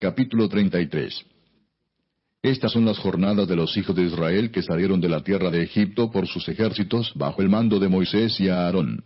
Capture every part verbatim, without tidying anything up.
Capítulo treinta y tres. Estas son las jornadas de los hijos de Israel que salieron de la tierra de Egipto por sus ejércitos bajo el mando de Moisés y Aarón.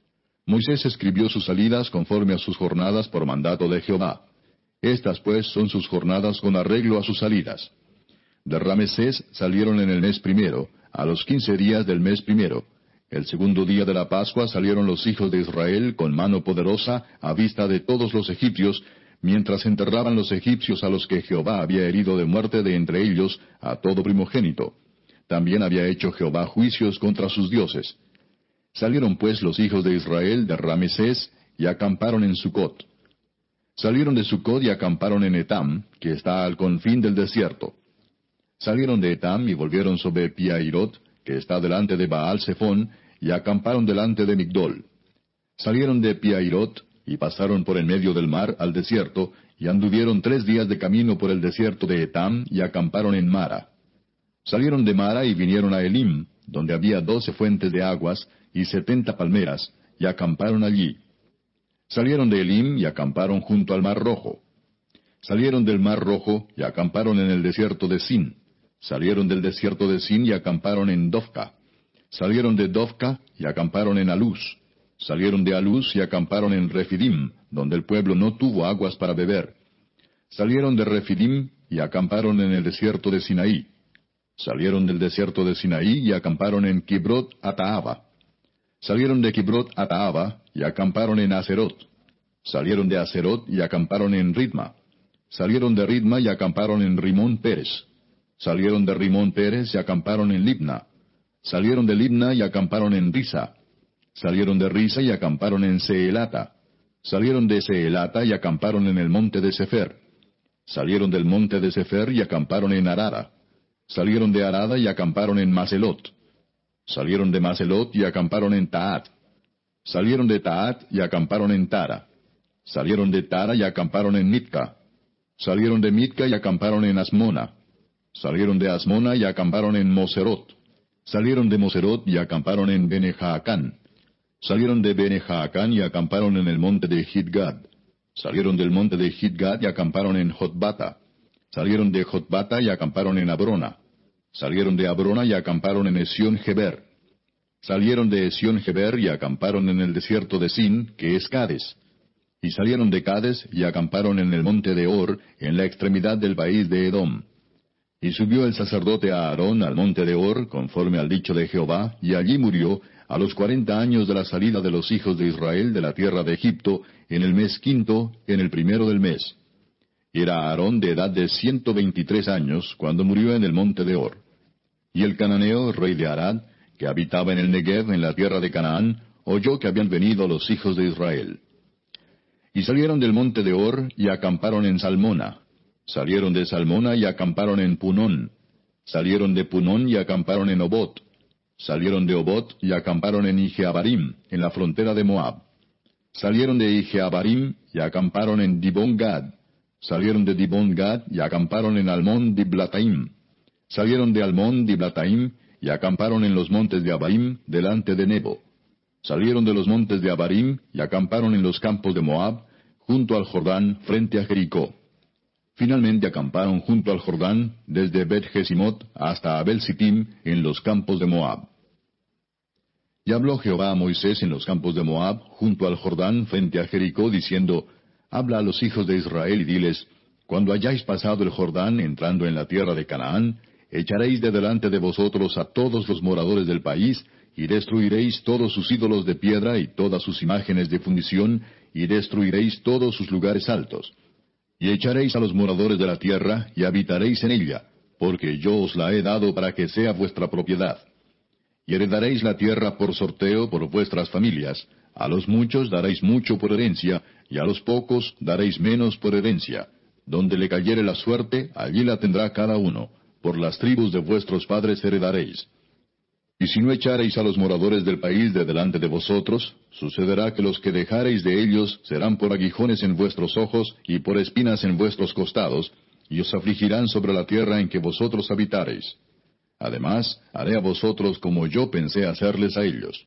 Moisés escribió sus salidas conforme a sus jornadas por mandato de Jehová. Estas pues son sus jornadas con arreglo a sus salidas. De Ramesés salieron en el mes primero, a los quince días del mes primero. El segundo día de la Pascua salieron los hijos de Israel con mano poderosa a vista de todos los egipcios, mientras enterraban los egipcios a los que Jehová había herido de muerte de entre ellos a todo primogénito. También había hecho Jehová juicios contra sus dioses. Salieron pues los hijos de Israel de Ramesés y acamparon en Sucot. Salieron de Sucot y acamparon en Etam, que está al confín del desierto. Salieron de Etam y volvieron sobre Piahirot, que está delante de Baal Zephón, y acamparon delante de Migdol. Salieron de Piahirot y pasaron por en medio del mar al desierto, y anduvieron tres días de camino por el desierto de Etam, y acamparon en Mara. Salieron de Mara y vinieron a Elim, donde había doce fuentes de aguas y setenta palmeras, y acamparon allí. Salieron de Elim y acamparon junto al mar Rojo. Salieron del mar Rojo y acamparon en el desierto de Sin. Salieron del desierto de Sin y acamparon en Dofca. Salieron de Dofca y acamparon en Aluz. Salieron de Aluz y acamparon en Refidim, donde el pueblo no tuvo aguas para beber. Salieron de Refidim y acamparon en el desierto de Sinaí. Salieron del desierto de Sinaí y acamparon en Kibrot Ataaba. Salieron de Kibrot Ataaba y acamparon en Aserot. Salieron de Aserot y acamparon en Ritma. Salieron de Ritma y acamparon en Rimón Pérez. Salieron de Rimón Pérez y acamparon en Libna. Salieron de Libna y acamparon en Risa. Salieron de Risa y acamparon en Seelata. Salieron de Seelata y acamparon en el monte de Sefer. Salieron del monte de Sefer y acamparon en Arada. Salieron de Arada y acamparon en Maselot. Salieron de Maselot y acamparon en Taat. Salieron de Taat y acamparon en Tara. Salieron de Tara y acamparon en Mitka. Salieron de Mitka y acamparon en Asmona. Salieron de Asmona y acamparon en Moserot. Salieron de Moserot y acamparon en Bene-Jaacán. Salieron de Bene-Jaacán y acamparon en el monte de Gidgad. Salieron del monte de Gidgad y acamparon en Jotbata. Salieron de Jotbata y acamparon en Abrona. Salieron de Abrona y acamparon en Esión-Geber. Salieron de Esión-Geber y acamparon en el desierto de Sin, que es Cades. Y salieron de Cades y acamparon en el monte de Or, en la extremidad del país de Edom. Y subió el sacerdote Aarón al monte de Or, conforme al dicho de Jehová, y allí murió, a los cuarenta años de la salida de los hijos de Israel de la tierra de Egipto, en el mes quinto, en el primero del mes. Era Aarón de edad de ciento veintitrés años, cuando murió en el monte de Or. Y el cananeo, rey de Arad, que habitaba en el Negev, en la tierra de Canaán, oyó que habían venido los hijos de Israel. Y salieron del monte de Or, y acamparon en Salmona. Salieron de Salmona y acamparon en Punón. Salieron de Punón y acamparon en Obot. Salieron de Obot y acamparon en Ijeabarim, en la frontera de Moab. Salieron de Ijeabarim y acamparon en Dibón-Gad. Salieron de Dibón-Gad y acamparon en Almón-Diblataim. Salieron de Almón-Diblataim y acamparon en los montes de Abarim, delante de Nebo. Salieron de los montes de Abarim y acamparon en los campos de Moab, junto al Jordán, frente a Jericó. Finalmente acamparon junto al Jordán, desde Bet-Jesimot hasta Abel-Sittim, en los campos de Moab. Y habló Jehová a Moisés en los campos de Moab, junto al Jordán, frente a Jericó, diciendo, Habla a los hijos de Israel y diles, Cuando hayáis pasado el Jordán, entrando en la tierra de Canaán, echaréis de delante de vosotros a todos los moradores del país, y destruiréis todos sus ídolos de piedra y todas sus imágenes de fundición, y destruiréis todos sus lugares altos. Y echaréis a los moradores de la tierra, y habitaréis en ella, porque yo os la he dado para que sea vuestra propiedad. Y heredaréis la tierra por sorteo por vuestras familias. A los muchos daréis mucho por herencia, y a los pocos daréis menos por herencia. Donde le cayere la suerte, allí la tendrá cada uno. Por las tribus de vuestros padres heredaréis. Y si no echareis a los moradores del país de delante de vosotros, sucederá que los que dejareis de ellos serán por aguijones en vuestros ojos y por espinas en vuestros costados, y os afligirán sobre la tierra en que vosotros habitareis. Además, haré a vosotros como yo pensé hacerles a ellos.